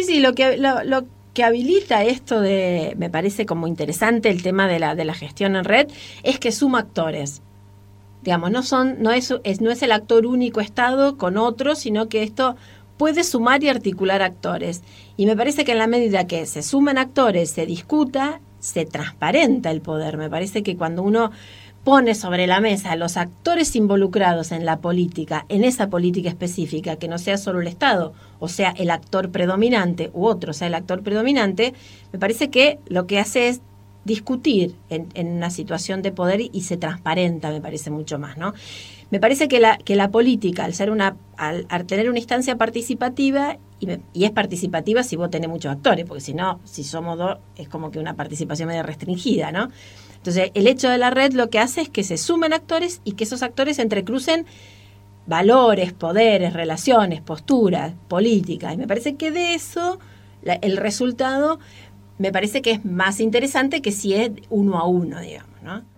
sí, lo que habilita esto me parece como interesante el tema de la gestión en red, es que suma actores. Digamos, no es el actor único Estado con otro, sino que esto puede sumar y articular actores. Y me parece que en la medida que se sumen actores, se discuta, se transparenta el poder. Me parece que cuando uno pone sobre la mesa a los actores involucrados en la política, en esa política específica, que no sea solo el Estado, o sea, el actor predominante, u otro sea el actor predominante, me parece que lo que hace es discutir en una situación de poder y se transparenta, me parece mucho más, ¿no? Me parece que la política, al tener una instancia participativa, y es participativa si vos tenés muchos actores, porque si somos dos, es como que una participación medio restringida, ¿no? Entonces, el hecho de la red lo que hace es que se sumen actores y que esos actores entrecrucen valores, poderes, relaciones, posturas, políticas. Y me parece que de eso, el resultado, me parece que es más interesante que si es uno a uno, digamos, ¿no?